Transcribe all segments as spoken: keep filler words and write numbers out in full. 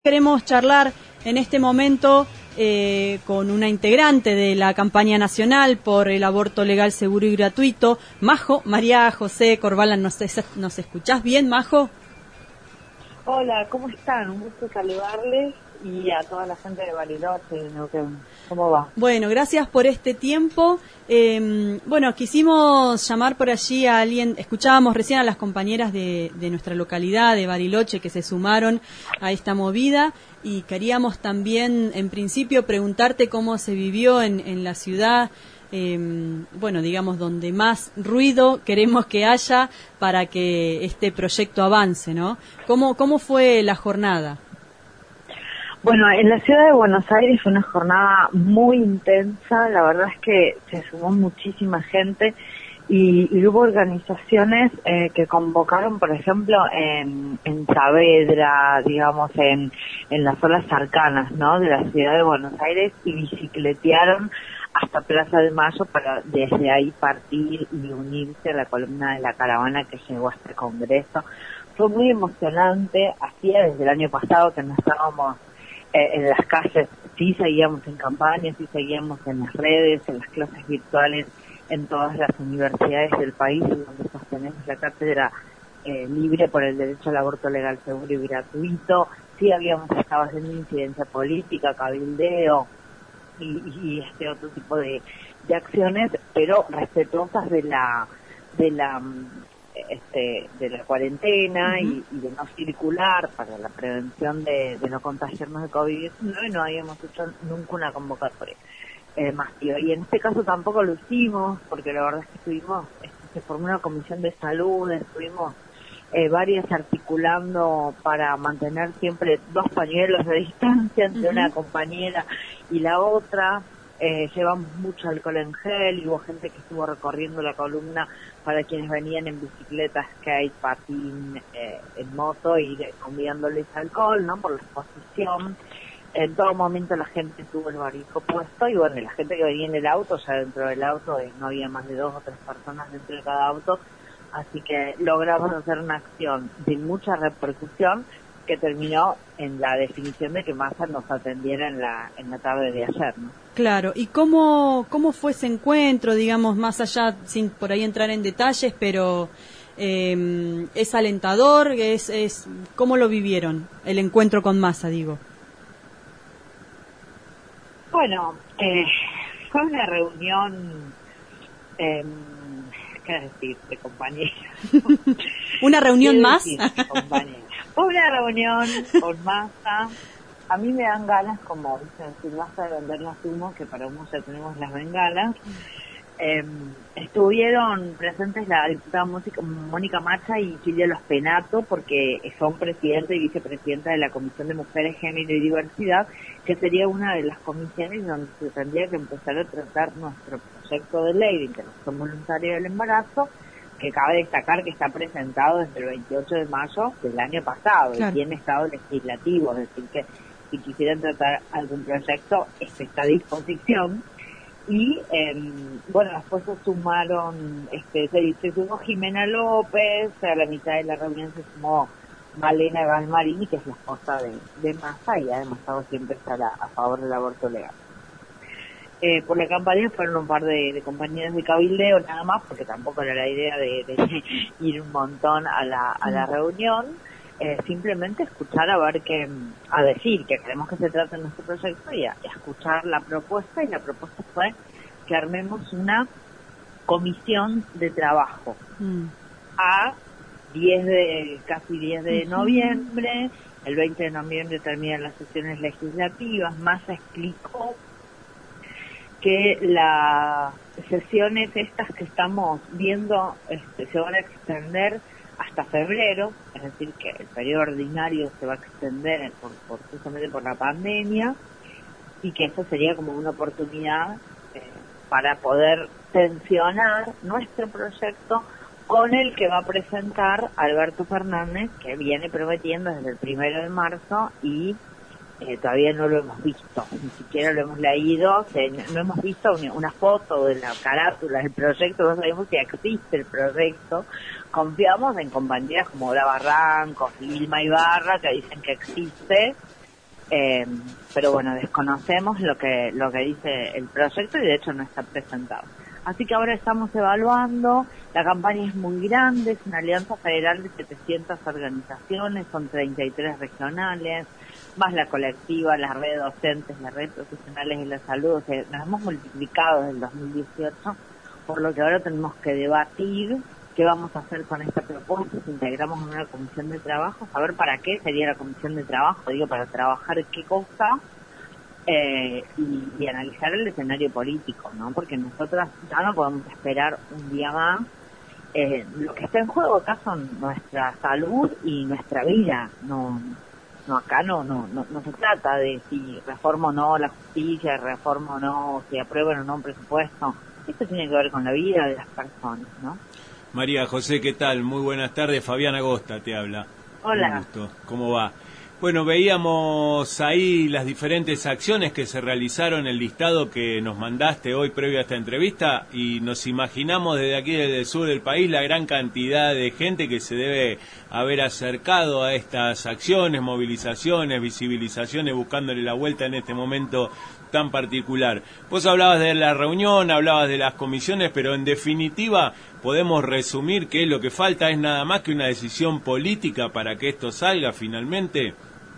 Queremos charlar en este momento eh, con una integrante de la campaña nacional por el aborto legal, seguro y gratuito, Majo, María José Corbalán. ¿Nos, ¿Nos escuchás bien, Majo? Hola, ¿cómo están? Un gusto saludarles y a toda la gente de Bariloche. ¿Cómo va? Bueno, gracias por este tiempo. Eh, bueno, quisimos llamar por allí a alguien, escuchábamos recién a las compañeras de, de nuestra localidad, de Bariloche, que se sumaron a esta movida, y queríamos también, en principio, preguntarte cómo se vivió en, en la ciudad, eh, bueno, digamos, donde más ruido queremos que haya para que este proyecto avance, ¿no? ¿Cómo, cómo fue la jornada? Bueno, en la ciudad de Buenos Aires fue una jornada muy intensa. La verdad es que se sumó muchísima gente y, y hubo organizaciones eh, que convocaron, por ejemplo, en, en Saavedra, digamos, en, en las zonas cercanas, ¿no?, de la ciudad de Buenos Aires, y bicicletearon hasta Plaza de Mayo para desde ahí partir y unirse a la columna de la caravana que llegó a este congreso. Fue muy emocionante. Hacía desde el año pasado que no estábamos Eh, en las calles. Sí seguíamos en campañas, sí seguíamos en las redes, en las clases virtuales, en todas las universidades del país, donde sostenemos la cátedra eh, libre por el derecho al aborto legal, seguro y gratuito. Sí habíamos estado haciendo incidencia política, cabildeo y, y este otro tipo de, de acciones, pero respetuosas de la de la Este, de la cuarentena. Uh-huh. y, y de no circular para la prevención de, de no contagiarnos de COVID diecinueve. No habíamos hecho nunca una convocatoria eh, masiva, y en este caso tampoco lo hicimos, porque la verdad es que estuvimos, este, se formó una comisión de salud, estuvimos eh, varias articulando para mantener siempre dos pañuelos de distancia entre uh-huh. una compañera y la otra. Eh, llevamos mucho alcohol en gel, y hubo gente que estuvo recorriendo la columna para quienes venían en bicicleta, skate, patín, eh, en moto, y enviándoles alcohol, ¿no?, por la exposición. En todo momento la gente tuvo el barbijo puesto, y bueno, la gente que venía en el auto, ya dentro del auto eh, no había más de dos o tres personas dentro de cada auto, así que logramos hacer una acción de mucha repercusión que terminó en la definición de que Massa nos atendiera en la en la tarde de ayer, ¿no? Claro. ¿Y cómo cómo fue ese encuentro, digamos, más allá, sin por ahí entrar en detalles, pero eh, es alentador, es es cómo lo vivieron el encuentro con Massa, digo? Bueno, eh, fue una reunión, eh, ¿qué decir?, de compañeros. ¿Una reunión más? Decir, de compañeros. Fue una reunión con Massa. A mí me dan ganas, como dicen, si basta de vender las humos, que para uno ya tenemos las bengalas. Eh, estuvieron presentes la diputada Mónica Macha y Silvia Los Penato, porque son presidenta y vicepresidenta de la Comisión de Mujeres, Género y Diversidad, que sería una de las comisiones donde se tendría que empezar a tratar nuestro proyecto de ley de interrupción voluntaria del embarazo, que cabe destacar que está presentado desde el veintiocho de mayo del año pasado, claro, y tiene estado legislativo, es decir, que si quisieran tratar algún proyecto, este está a disposición. Y eh, bueno, después se sumaron, este, se, se sumó Jimena López, a la mitad de la reunión se sumó Malena Galmarini, que es la esposa de, de Massa, y ha demostrado siempre estar a, a favor del aborto legal. Eh, por la campaña fueron un par de, de compañeros de cabildeo, nada más, porque tampoco era la idea de, de ir un montón a la, a la reunión. Eh, simplemente escuchar a ver qué, a decir que queremos que se trate nuestro proyecto, y a, a escuchar la propuesta, y la propuesta fue que armemos una comisión de trabajo mm. a diez de, casi diez de noviembre. El veinte de noviembre terminan las sesiones legislativas. Massa explicó que las sesiones estas que estamos viendo este, se van a extender hasta febrero, es decir, que el periodo ordinario se va a extender por, por justamente por la pandemia, y que eso sería como una oportunidad eh, para poder tensionar nuestro proyecto con el que va a presentar Alberto Fernández, que viene prometiendo desde el primero de marzo, y eh, todavía no lo hemos visto, ni siquiera lo hemos leído, o sea, no hemos visto una, una foto de la carátula del proyecto, no sabemos si existe el proyecto. Confiamos en compañeras como Ola Barrancos y Vilma Ibarra, que dicen que existe, Eh, pero bueno, desconocemos lo que lo que dice el proyecto y de hecho no está presentado. Así que ahora estamos evaluando, la campaña es muy grande, es una alianza federal de setecientas organizaciones, son treinta y tres regionales, más la colectiva, la red de docentes, la red de profesionales de la salud, o sea, nos hemos multiplicado desde el dos mil dieciocho, por lo que ahora tenemos que debatir qué vamos a hacer con esta propuesta, si integramos en una comisión de trabajo, saber para qué sería la comisión de trabajo, digo, para trabajar qué cosa, eh, y, y analizar el escenario político, ¿no? Porque nosotras ya no podemos esperar un día más. Eh, lo que está en juego acá son nuestra salud y nuestra vida, no, no acá no, no, no, no se trata de si reforma o no la justicia, reforma o no, si aprueban o no un presupuesto. Esto tiene que ver con la vida de las personas, ¿no? María José, ¿qué tal? Muy buenas tardes. Fabián Agosta te habla. Hola. Un gusto. ¿Cómo va? Bueno, veíamos ahí las diferentes acciones que se realizaron, el listado que nos mandaste hoy previo a esta entrevista, y nos imaginamos desde aquí, desde el sur del país, la gran cantidad de gente que se debe haber acercado a estas acciones, movilizaciones, visibilizaciones, buscándole la vuelta en este momento tan particular. Vos hablabas de la reunión, hablabas de las comisiones, pero en definitiva podemos resumir que lo que falta es nada más que una decisión política para que esto salga finalmente.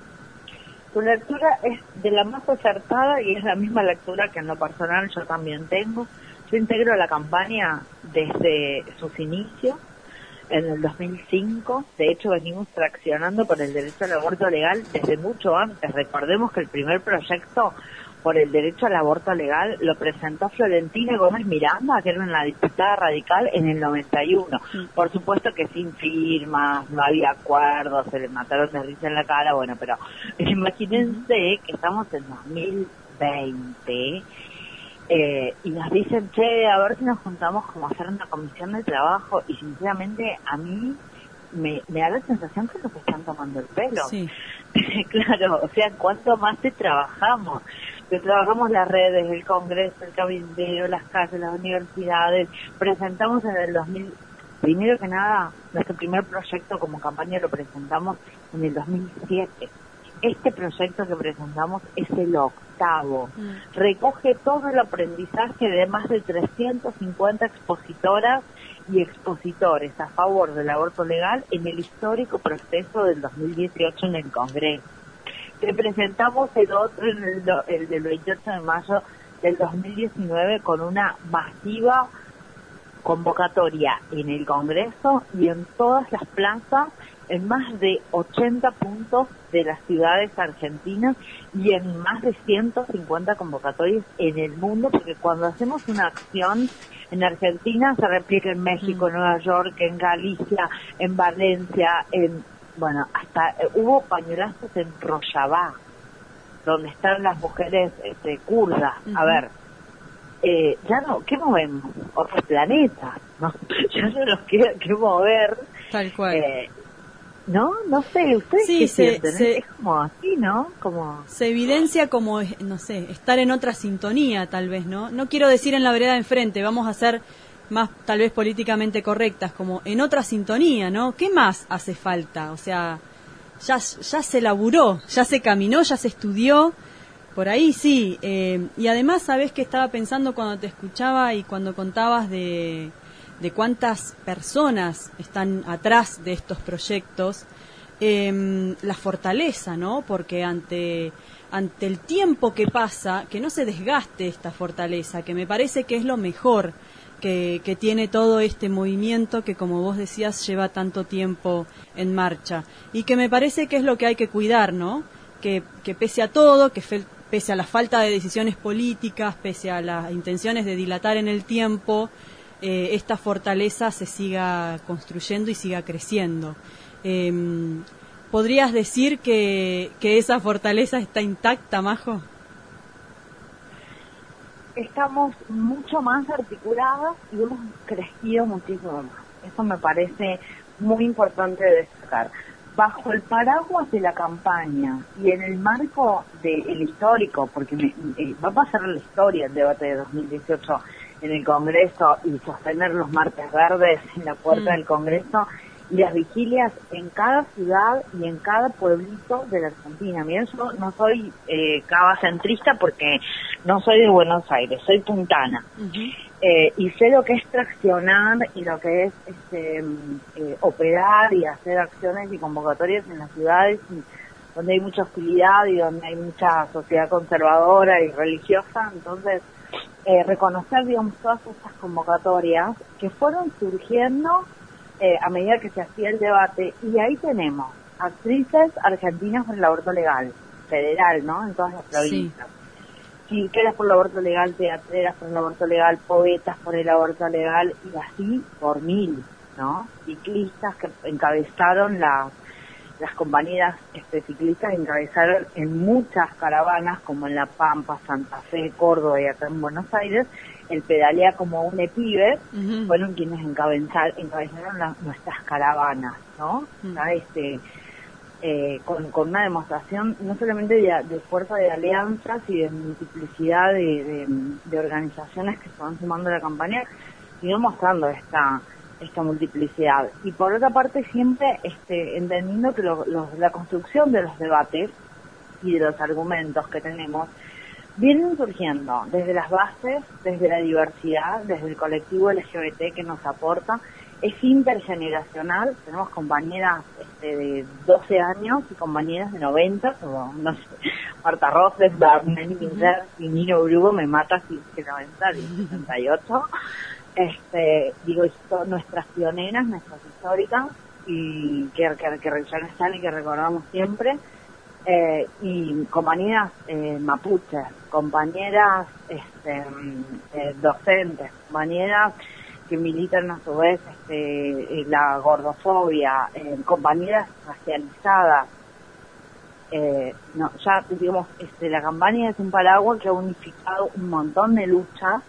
Tu lectura es de la más acertada y es la misma lectura que en lo personal yo también tengo. Yo integro la campaña desde sus inicios, en el dos mil cinco. De hecho, venimos traccionando por el derecho al aborto legal desde mucho antes. Recordemos que el primer proyecto por el derecho al aborto legal lo presentó Florentina Gómez Miranda, que era una diputada radical, en el noventa y uno. Por supuesto que sin firmas, no había acuerdos, se le mataron de risa en la cara, bueno, pero imagínense que estamos en dos mil veinte eh, y nos dicen, che, a ver si nos juntamos como a hacer una comisión de trabajo, y sinceramente a mí me, me da la sensación que nos están tomando el pelo. Sí. Claro, o sea, ¿cuánto más te trabajamos? Que trabajamos las redes, el Congreso, el Cabildero, las calles, las universidades. Presentamos en el dos mil, primero que nada, nuestro primer proyecto como campaña lo presentamos en el dos mil siete. Este proyecto que presentamos es el octavo. Mm. Recoge todo el aprendizaje de más de trescientas cincuenta expositoras y expositores a favor del aborto legal en el histórico proceso del dos mil dieciocho en el Congreso. Te presentamos el otro, en el, el del veintiocho de mayo del dos mil diecinueve, con una masiva convocatoria en el Congreso y en todas las plazas, en más de ochenta puntos de las ciudades argentinas y en más de ciento cincuenta convocatorias en el mundo, porque cuando hacemos una acción en Argentina se replica en México, en Nueva York, en Galicia, en Valencia, en... Bueno, hasta eh, hubo pañuelazos en Rojava, donde están las mujeres este, kurdas. Uh-huh. A ver, eh, ya no, ¿qué movemos? Otro planeta, ¿no? Ya no nos queda que mover. Tal cual. Eh, no, no sé, ¿ustedes sí, qué se, sienten? Se, es como así, ¿no? Como... Se evidencia como, no sé, estar en otra sintonía, tal vez, ¿no? No quiero decir en la vereda de enfrente, vamos a ser más tal vez políticamente correctas, como en otra sintonía, ¿no? ¿Qué más hace falta? O sea, ya, ya se laburó, ya se caminó, ya se estudió, por ahí sí. Eh, y además, ¿sabés qué estaba pensando cuando te escuchaba y cuando contabas de, de cuántas personas están atrás de estos proyectos? Eh, la fortaleza, ¿no? Porque ante, ante el tiempo que pasa, que no se desgaste esta fortaleza, que me parece que es lo mejor Que, que tiene todo este movimiento que, como vos decías, lleva tanto tiempo en marcha y que me parece que es lo que hay que cuidar, ¿no? Que, que pese a todo, que fe, pese a la falta de decisiones políticas, pese a las intenciones de dilatar en el tiempo, eh, esta fortaleza se siga construyendo y siga creciendo. Eh, ¿Podrías decir que, que esa fortaleza está intacta, Majo? Estamos mucho más articuladas y hemos crecido muchísimo más. Eso me parece muy importante destacar. Bajo el paraguas de la campaña y en el marco del histórico, porque me, eh, va a pasar la historia el debate de dos mil dieciocho en el Congreso y sostener los martes verdes en la puerta mm. del Congreso, las vigilias en cada ciudad y en cada pueblito de la Argentina. Miren, yo no soy eh, cavacentrista porque no soy de Buenos Aires, soy puntana. Uh-huh. eh, y sé lo que es traccionar y lo que es este, eh, operar y hacer acciones y convocatorias en las ciudades y donde hay mucha hostilidad y donde hay mucha sociedad conservadora y religiosa. Entonces, eh, reconocer, digamos, todas estas convocatorias que fueron surgiendo Eh, a medida que se hacía el debate, y ahí tenemos actrices argentinas por el aborto legal, federal, ¿no?, en todas las provincias. Sí. Chiqueras por el aborto legal, teatreras por el aborto legal, poetas por el aborto legal, y así por mil, ¿no? Ciclistas que encabezaron las, las compañeras este, ciclistas encabezaron en muchas caravanas, como en La Pampa, Santa Fe, Córdoba y acá en Buenos Aires, el Pedalea como un pibe, uh-huh. fueron quienes encabezar, encabezaron la, nuestras caravanas, ¿no? Uh-huh. ¿Sabes? Este, eh, con, con una demostración no solamente de, de fuerza de alianzas y de multiplicidad de, de, de organizaciones que se van sumando a la campaña, sino mostrando esta esta multiplicidad. Y por otra parte siempre este, entendiendo que lo, lo, la construcción de los debates y de los argumentos que tenemos vienen surgiendo desde las bases, desde la diversidad, desde el colectivo L G B T que nos aporta. Es intergeneracional, tenemos compañeras este, de doce años y compañeras de noventa, como, no sé, Marta Roses, Darnell Miller y Nino Brugo, me mata si es que noventa, y sesenta y ocho. Este, digo, esto, nuestras pioneras, nuestras históricas, y que, que, que ya no están y que recordamos siempre. Eh, y compañeras eh, mapuches, compañeras este, eh, docentes, compañeras que militan a su vez este, la gordofobia, eh, compañeras racializadas. Eh, no, ya digamos, este, la campaña es un paraguas que ha unificado un montón de luchas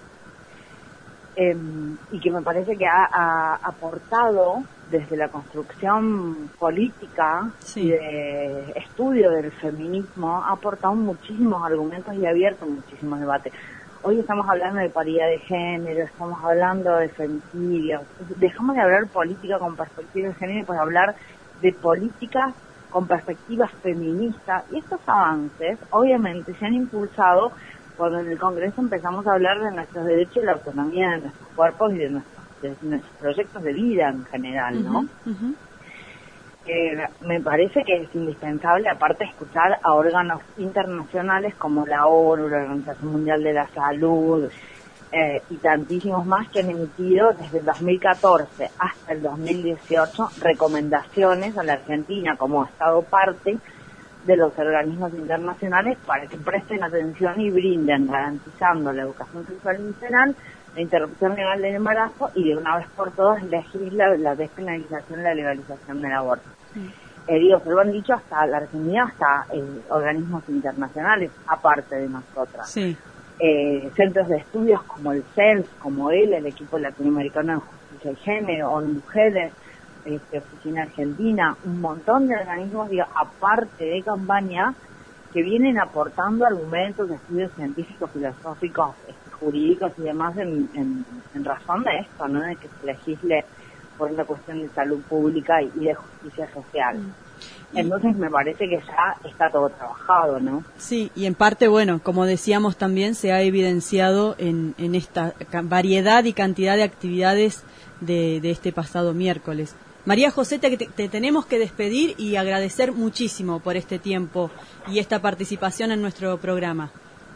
eh, y que me parece que ha, ha aportado desde la construcción política sí. y de estudio del feminismo, ha aportado muchísimos argumentos y ha abierto muchísimos debates. Hoy estamos hablando de paridad de género, estamos hablando de femicidios. Dejamos de hablar política con perspectiva de género y pues hablar de políticas con perspectivas feministas. Y estos avances, obviamente, se han impulsado cuando en el Congreso empezamos a hablar de nuestros derechos y la autonomía de nuestros cuerpos y de nuestros de nuestros proyectos de vida en general, ¿no? Uh-huh, uh-huh. Eh, me parece que es indispensable, aparte, escuchar a órganos internacionales como la ONU, la Organización Mundial de la Salud, eh, y tantísimos más que han emitido desde el dos mil catorce hasta el dos mil dieciocho recomendaciones a la Argentina como Estado parte de los organismos internacionales para que presten atención y brinden, garantizando la educación sexual integral, la interrupción legal del embarazo y de una vez por todas legisla la despenalización y la legalización del aborto. Sí. Eh, digo, se lo han dicho hasta la Argentina, hasta eh, organismos internacionales, aparte de nosotras. Sí. Eh, centros de estudios como el C E L S, como él, el equipo latinoamericano de justicia y género, o mujeres, este, Oficina Argentina, un montón de organismos, digo, aparte de campaña, que vienen aportando argumentos de estudios científicos, filosóficos, jurídicos y demás en, en, en razón de esto, ¿no? De que se legisle por una cuestión de salud pública y, y de justicia social. Mm. Entonces me parece que ya está todo trabajado, ¿no? Sí, y en parte, bueno, como decíamos también, se ha evidenciado en, en esta variedad y cantidad de actividades de, de este pasado miércoles. María José, te, te tenemos que despedir y agradecer muchísimo por este tiempo y esta participación en nuestro programa.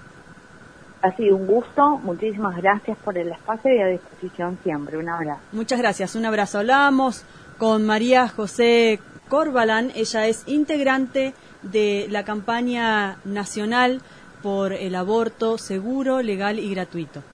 Ha sido un gusto, muchísimas gracias por el espacio y a disposición siempre. Un abrazo. Muchas gracias, un abrazo. Hablábamos con María José Corbalán, ella es integrante de la campaña nacional por el aborto seguro, legal y gratuito.